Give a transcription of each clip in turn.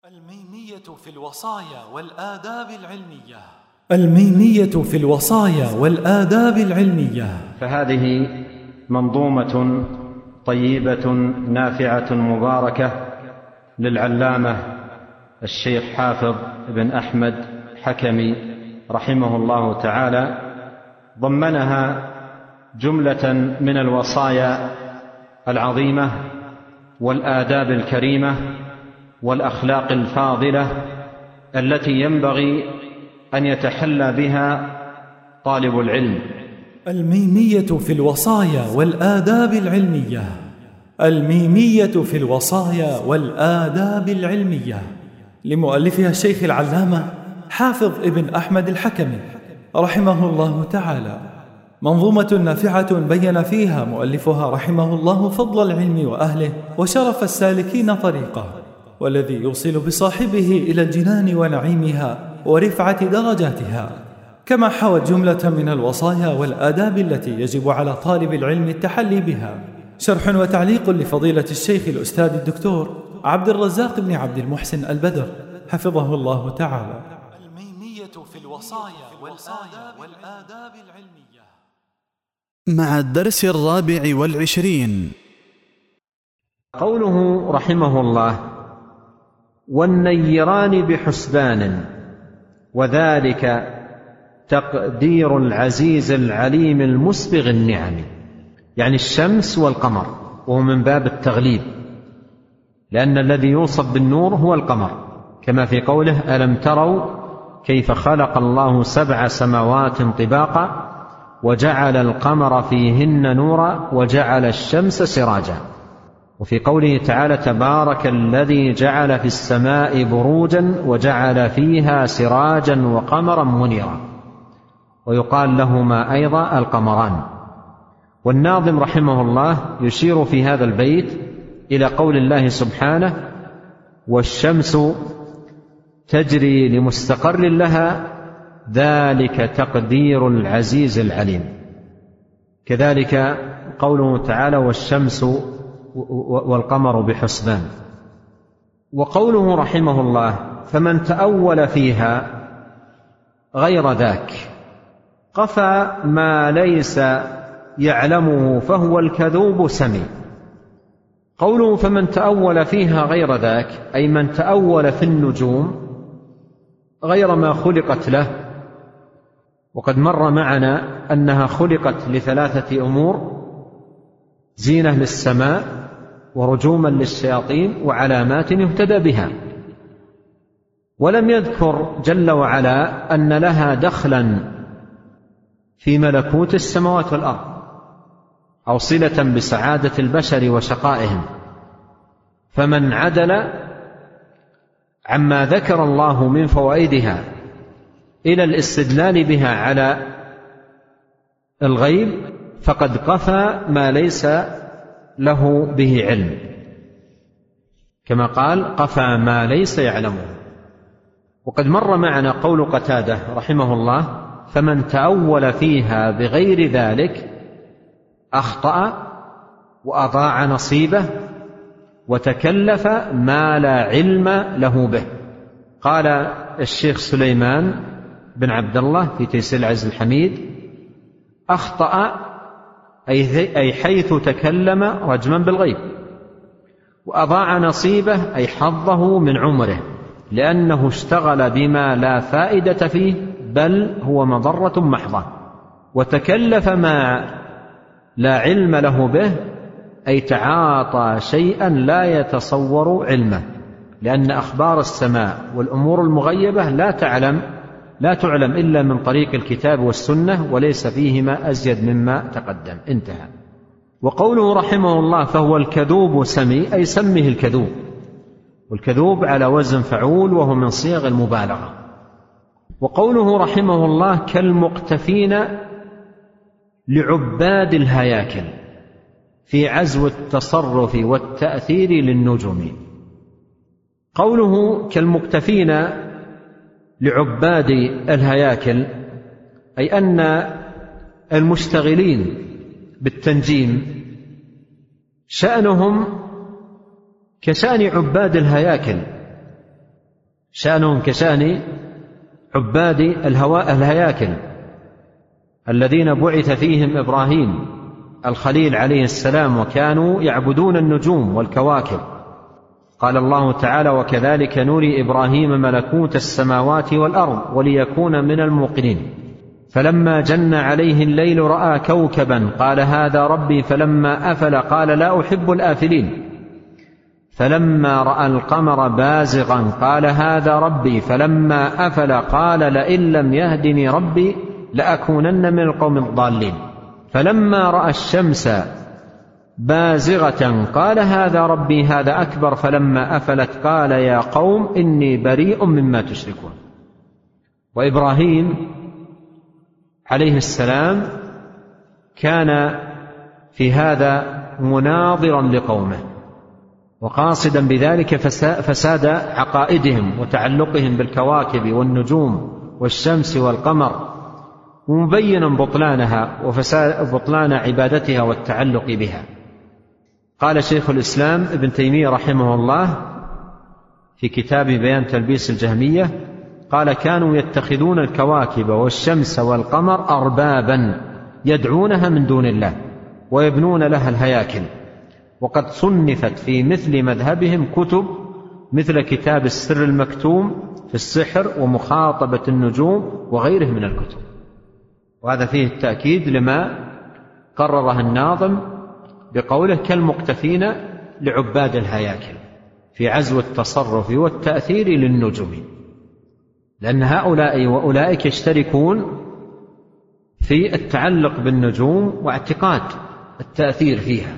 الميمية في الوصايا والآداب العلمية. الميمية في الوصايا والآداب العلمية. فهذه منظومة طيبة نافعة مباركة للعلامة الشيخ حافظ بن أحمد حكمي رحمه الله تعالى، ضمنها جملة من الوصايا العظيمة والآداب الكريمة والأخلاق الفاضلة التي ينبغي أن يتحلى بها طالب العلم. الميمية في الوصايا والآداب العلمية. الميمية في الوصايا والآداب العلمية لمؤلفها الشيخ العلامة حافظ ابن أحمد الحكمي رحمه الله تعالى، منظومة نافعة بين فيها مؤلفها رحمه الله فضل العلم وأهله وشرف السالكين طريقه، والذي يوصل بصاحبه إلى الجنان ونعيمها ورفعة درجاتها، كما حوت جملة من الوصايا والآداب التي يجب على طالب العلم التحلي بها. شرح وتعليق لفضيلة الشيخ الأستاذ الدكتور عبد الرزاق بن عبد المحسن البدر حفظه الله تعالى. الميمية في الوصايا والآداب العلمية مع الدرس 24. قوله رحمه الله: والنيران بحسبان، وذلك تقدير العزيز العليم المسبغ النعم، يعني الشمس والقمر، وهو من باب التغليب، لأن الذي يوصف بالنور هو القمر، كما في قوله: ألم تروا كيف خلق الله 7 سماوات طباقا وجعل القمر فيهن نورا وجعل الشمس سراجا. وفي قوله تعالى: تبارك الذي جعل في السماء بروجا وجعل فيها سراجا وقمرا منيرا، ويقال لهما أيضا القمران. والناظم رحمه الله يشير في هذا البيت إلى قول الله سبحانه: والشمس تجري لمستقر لها ذلك تقدير العزيز العليم. كذلك قوله تعالى: والشمس والقمر بحسبان. وقوله رحمه الله: فمن تأول فيها غير ذاك قفى ما ليس يعلمه فهو الكذوب سمي. قوله فمن تأول فيها غير ذاك أي من تأول في النجوم غير ما خلقت له، وقد مر معنا أنها خلقت ل3 أمور: زينة للسماء، ورجوما للشياطين، وعلامات يهتدى بها. ولم يذكر جل وعلا أن لها دخلا في ملكوت السماوات والأرض أو صلة بسعادة البشر وشقائهم. فمن عدل عما ذكر الله من فوائدها إلى الاستدلال بها على الغيب فقد قفى ما ليس له به علم، كما قال: قفى ما ليس يعلمه. وقد مر معنا قول قتادة رحمه الله: فمن تأول فيها بغير ذلك أخطأ وأضاع نصيبه وتكلف ما لا علم له به. قال الشيخ سليمان بن عبد الله في تيسير العزيز الحميد: أخطأ أي حيث تكلم رجما بالغيب، وأضاع نصيبه أي حظه من عمره، لأنه اشتغل بما لا فائدة فيه بل هو مضرة محضة. وتكلف ما لا علم له به أي تعاطى شيئا لا يتصور علمه، لأن أخبار السماء والأمور المغيبة لا تعلم إلا من طريق الكتاب والسنة، وليس فيهما أزيد مما تقدم. انتهى. وقوله رحمه الله: فهو الكذوب سمي أي سمه الكذوب، والكذوب على وزن فعول وهو من صيغ المبالغة. وقوله رحمه الله: كالمقتفين لعباد الهياكل في عزو التصرف والتأثير للنجوم. قوله كالمقتفين لعباد الهياكل أي أن المشتغلين بالتنجيم شأنهم كشأن عباد الهياكل، شأنهم كشأن عباد الهياكل الذين بعث فيهم إبراهيم الخليل عليه السلام، وكانوا يعبدون النجوم والكواكب. قال الله تعالى: وكذلك نري إبراهيم ملكوت السماوات والأرض وليكون من الموقنين. فلما جن عليه الليل رأى كوكبا قال هذا ربي، فلما أفل قال لا أحب الآفلين. فلما رأى القمر بازغا قال هذا ربي، فلما أفل قال لئن لم يهدني ربي لأكونن من القوم الضالين. فلما رأى الشمس بازغة قال هذا ربي هذا أكبر، فلما أفلت قال يا قوم إني بريء مما تشركون. وإبراهيم عليه السلام كان في هذا مناظرا لقومه، وقاصدا بذلك فساد عقائدهم وتعلقهم بالكواكب والنجوم والشمس والقمر، ومبينا بطلانها وبطلان عبادتها والتعلق بها. قال شيخ الإسلام ابن تيمية رحمه الله في كتاب بيان تلبيس الجهمية، قال كانوا يتخذون الكواكب والشمس والقمر أربابا يدعونها من دون الله ويبنون لها الهياكل. وقد صنفت في مثل مذهبهم كتب مثل كتاب السر المكتوم في السحر ومخاطبة النجوم وغيره من الكتب. وهذا فيه التأكيد لما قرره الناظم بقوله كالمقتفين لعباد الهياكل في عزو التصرف والتأثير للنجوم، لأن هؤلاء وأولئك يشتركون في التعلق بالنجوم واعتقاد التأثير فيها.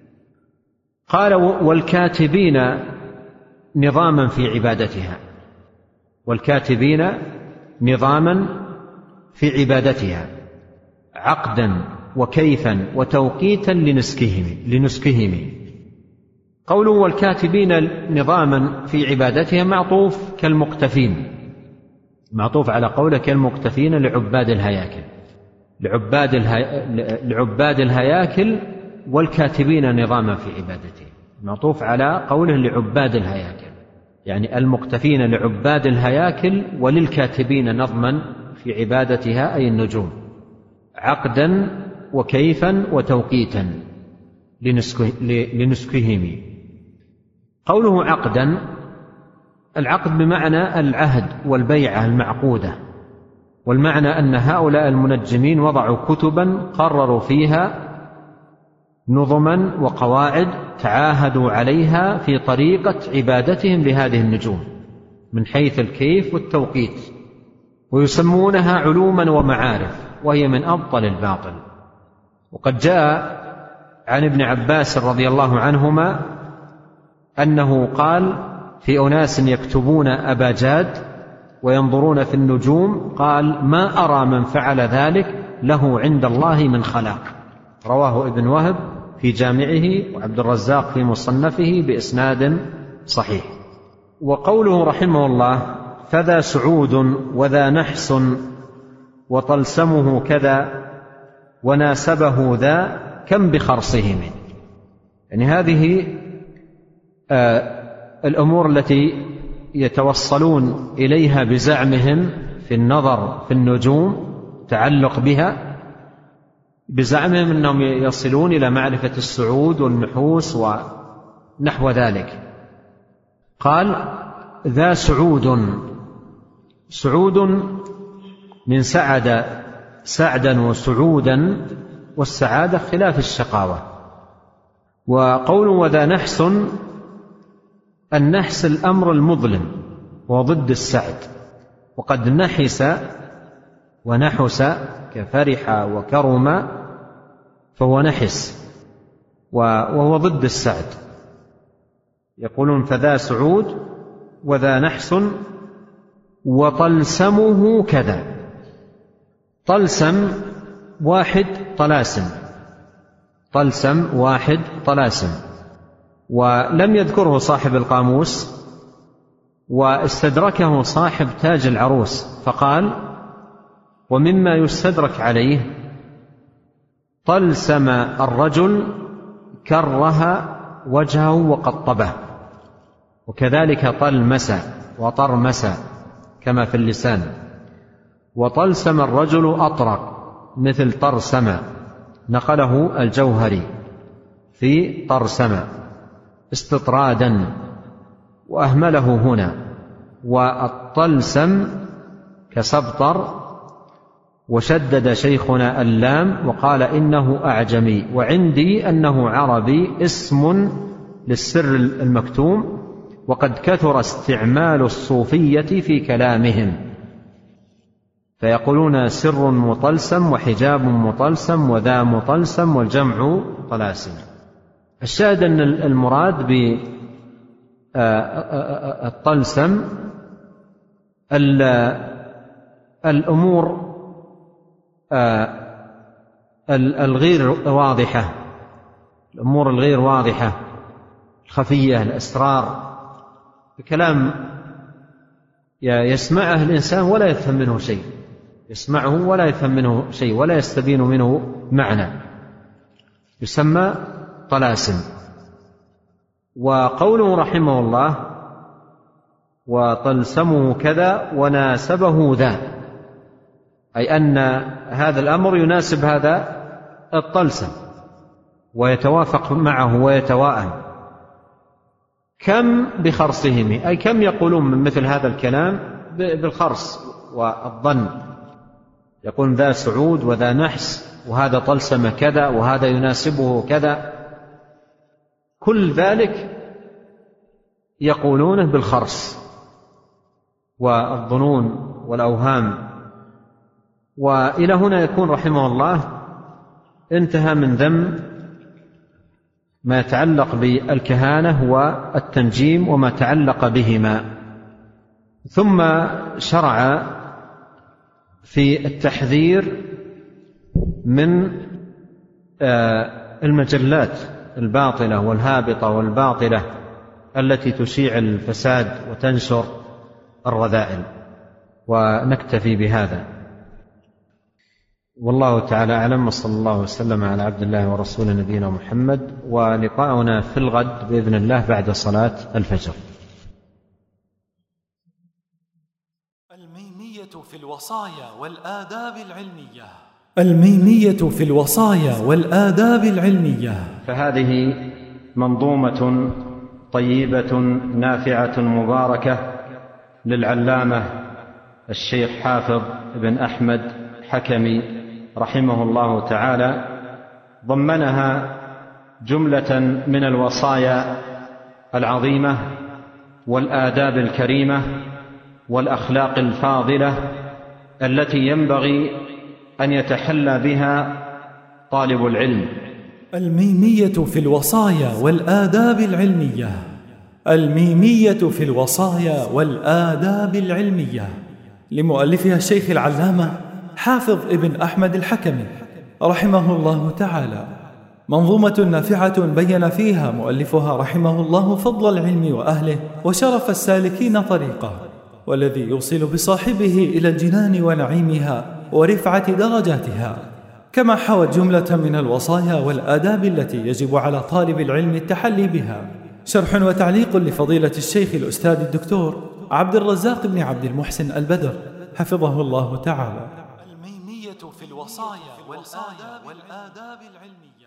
قال والكاتبين نظاما في عبادتها، والكاتبين نظاما في عبادتها عقدا وكيفا وتوقيتا لنسكهم. قوله والكاتبين نظاما في عبادتها معطوف كالمقتفين، معطوف على قوله كالمقتفين لعباد الهياكل، لعباد الهياكل والكاتبين نظاما في عبادته، معطوف على قوله لعباد الهياكل، يعني المقتفين لعباد الهياكل وللكاتبين نظما في عبادتها أي النجوم عقدا وكيفا وتوقيتا لنسكهم. قوله عقدا، العقد بمعنى العهد والبيعة المعقودة، والمعنى أن هؤلاء المنجمين وضعوا كتبا قرروا فيها نظما وقواعد تعاهدوا عليها في طريقة عبادتهم لهذه النجوم من حيث الكيف والتوقيت، ويسمونها علوما ومعارف، وهي من أبطل الباطل. وقد جاء عن ابن عباس رضي الله عنهما أنه قال في أناس يكتبون أباجاد وينظرون في النجوم، قال ما أرى من فعل ذلك له عند الله من خلاق. رواه ابن وهب في جامعه وعبد الرزاق في مصنفه بإسناد صحيح. وقوله رحمه الله فذا سعود وذا نحس وطلسمه كذا وناسبه ذا كم بخرصهم، يعني هذه الأمور التي يتوصلون إليها بزعمهم في النظر في النجوم تعلق بها، بزعمهم أنهم يصلون إلى معرفة السعود والنحوس ونحو ذلك. قال ذا سعود من سعدا وسعودا، والسعادة خلاف الشقاوة. وقول وذا نحس، النحس الأمر المظلم وضد السعد، وقد نحس ونحس كفرح وكرم فهو نحس وهو ضد السعد. يقولون فذا سعود وذا نحس وطلسمه كذا. طلسم واحد طلاسم، ولم يذكره صاحب القاموس، واستدركه صاحب تاج العروس فقال ومما يستدرك عليه طلسم الرجل كره وجهه وقطبه، وكذلك طلمس وطرمس كما في اللسان. وطلسم الرجل أطرق مثل طرسم، نقله الجوهري في طرسم استطرادا وأهمله هنا. والطلسم كسبطر، وشدد شيخنا اللام وقال إنه أعجمي، وعندي أنه عربي اسم للسر المكتوم، وقد كثر استعمال الصوفية في كلامهم، فيقولون سر مطلسم وحجاب مطلسم وذا مطلسم والجمع طلاسم. الشاهد أن المراد بالطلسم الأمور الغير واضحة، الأمور الغير واضحة الخفية، الأسرار، الكلام يسمعه الإنسان ولا يفهم منه شيء، يسمعه ولا يفهم منه شيء ولا يستبين منه معنى، يسمى طلاسم. وقوله رحمه الله وطلسمه كذا وناسبه ذا، أي أن هذا الأمر يناسب هذا الطلسم ويتوافق معه ويتواءم. كم بخرصهم، أي كم يقولون من مثل هذا الكلام بالخرص والظن، يقول ذا سعود وذا نحس وهذا طلسم كذا وهذا يناسبه كذا، كل ذلك يقولونه بالخرص والظنون والأوهام. وإلى هنا يكون رحمه الله انتهى من ذم ما يتعلق بالكهانة والتنجيم وما تعلق بهما، ثم شرع في التحذير من المجلات الباطلة والهابطة والباطلة التي تشيع الفساد وتنشر الرذائل. ونكتفي بهذا، والله تعالى أعلم، وصلى الله وسلم على عبد الله ورسول نبينا محمد. ولقاؤنا في الغد بإذن الله بعد صلاة الفجر. الميمية في الوصايا والآداب العلمية. الميمية في الوصايا والآداب العلمية. فهذه منظومة طيبة نافعة مباركة للعلامة الشيخ حافظ بن أحمد حكمي رحمه الله تعالى، ضمنها جملة من الوصايا العظيمة والآداب الكريمة والأخلاق الفاضلة التي ينبغي أن يتحلى بها طالب العلم. الميمية في الوصايا والآداب العلمية. الميمية في الوصايا والآداب العلمية لمؤلفها الشيخ العلامة حافظ ابن أحمد الحكمي رحمه الله تعالى، منظومة نافعة بين فيها مؤلفها رحمه الله فضل العلم وأهله وشرف السالكين طريقه، والذي يوصل بصاحبه إلى الجنان ونعيمها ورفعة درجاتها، كما حوت جملة من الوصايا والآداب التي يجب على طالب العلم التحلي بها. شرح وتعليق لفضيلة الشيخ الأستاذ الدكتور عبد الرزاق بن عبد المحسن البدر حفظه الله تعالى. الميمية في الوصايا والآداب العلمية.